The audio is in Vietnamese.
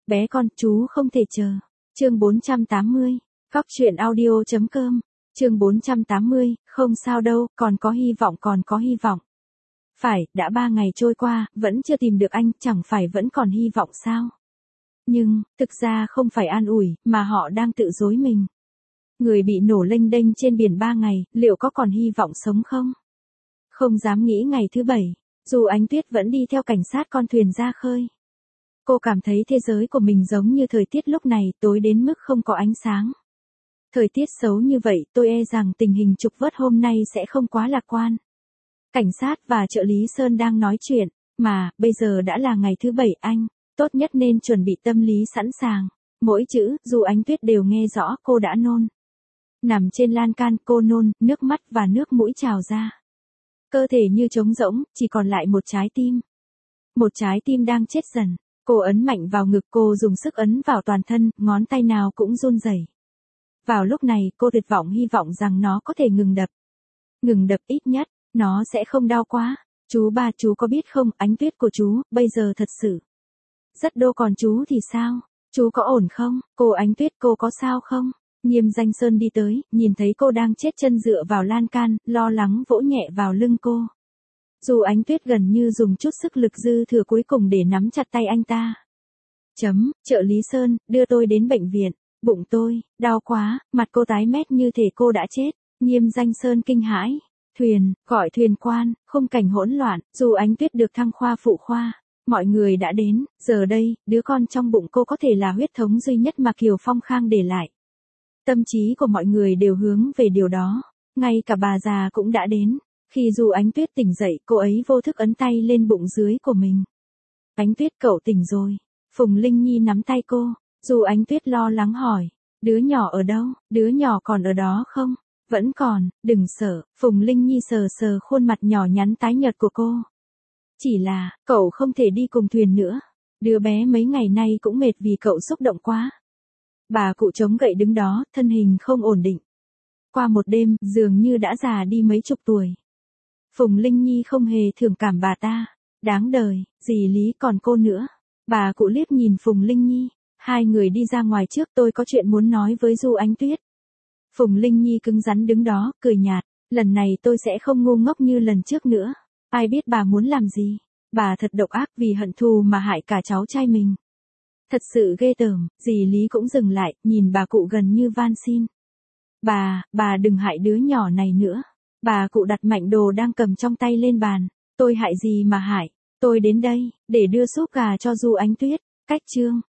Bé con, chú không thể chờ. Chương 480. Cóc truyện audio.com. Chương 480, không sao đâu, còn có hy vọng, còn có hy vọng. Phải, đã 3 ngày trôi qua, vẫn chưa tìm được anh, chẳng phải vẫn còn hy vọng sao? Nhưng, thực ra không phải an ủi, mà họ đang tự dối mình. Người bị nổ lênh đênh trên biển 3 ngày, liệu có còn hy vọng sống không? Không dám nghĩ ngày thứ 7, dù Ánh Tuyết vẫn đi theo cảnh sát con thuyền ra khơi. Cô cảm thấy thế giới của mình giống như thời tiết lúc này, tối đến mức không có ánh sáng. Thời tiết xấu như vậy, tôi e rằng tình hình trục vớt hôm nay sẽ không quá lạc quan. Cảnh sát và trợ lý Sơn đang nói chuyện, mà, bây giờ đã là ngày thứ 7 anh, tốt nhất nên chuẩn bị tâm lý sẵn sàng. Mỗi chữ, dù Ánh Tuyết đều nghe rõ, cô đã nôn. Nằm trên lan can, cô nôn, nước mắt và nước mũi trào ra. Cơ thể như trống rỗng, chỉ còn lại một trái tim. Một trái tim đang chết dần. Cô ấn mạnh vào ngực, cô dùng sức ấn vào toàn thân, ngón tay nào cũng run rẩy. Vào lúc này, cô tuyệt vọng hy vọng rằng nó có thể ngừng đập. Ngừng đập ít nhất, nó sẽ không đau quá. Chú ba, chú có biết không, Ánh Tuyết của chú, bây giờ thật sự rất đô, còn chú thì sao? Chú có ổn không? Cô Ánh Tuyết, cô có sao không? Nghiêm Danh Sơn đi tới, nhìn thấy cô đang chết chân dựa vào lan can, lo lắng vỗ nhẹ vào lưng cô. Dù Ánh Tuyết gần như dùng chút sức lực dư thừa cuối cùng để nắm chặt tay anh ta. Trợ lý Sơn, đưa tôi đến bệnh viện. Bụng tôi, đau quá, mặt cô tái mét như thể cô đã chết. Nghiêm Danh Sơn kinh hãi. Thuyền, gọi thuyền quan, khung cảnh hỗn loạn, dù Ánh Tuyết được thăng khoa phụ khoa. Mọi người đã đến, giờ đây, đứa con trong bụng cô có thể là huyết thống duy nhất mà Kiều Phong Khang để lại. Tâm trí của mọi người đều hướng về điều đó, ngay cả bà già cũng đã đến. Khi dù Ánh Tuyết tỉnh dậy, cô ấy vô thức ấn tay lên bụng dưới của mình. Ánh Tuyết, cậu tỉnh rồi. Phùng Linh Nhi nắm tay cô, dù Ánh Tuyết lo lắng hỏi, đứa nhỏ ở đâu, đứa nhỏ còn ở đó không? Vẫn còn, đừng sợ, Phùng Linh Nhi sờ sờ khuôn mặt nhỏ nhắn tái nhợt của cô. Chỉ là, cậu không thể đi cùng thuyền nữa. Đứa bé mấy ngày nay cũng mệt vì cậu xúc động quá. Bà cụ chống gậy đứng đó, thân hình không ổn định. Qua một đêm, dường như đã già đi mấy chục tuổi. Phùng Linh Nhi không hề thương cảm bà ta. Đáng đời, dì Lý còn cô nữa. Bà cụ liếc nhìn Phùng Linh Nhi. Hai người đi ra ngoài trước, tôi có chuyện muốn nói với Du Ánh Tuyết. Phùng Linh Nhi cứng rắn đứng đó, cười nhạt. Lần này tôi sẽ không ngu ngốc như lần trước nữa. Ai biết bà muốn làm gì? Bà thật độc ác vì hận thù mà hại cả cháu trai mình. Thật sự ghê tởm, dì Lý cũng dừng lại, nhìn bà cụ gần như van xin. Bà đừng hại đứa nhỏ này nữa. Bà cụ đặt mạnh đồ đang cầm trong tay lên bàn. Tôi hại gì mà hại? Tôi đến đây, để đưa súp gà cho Du Ánh Tuyết. Cách chương.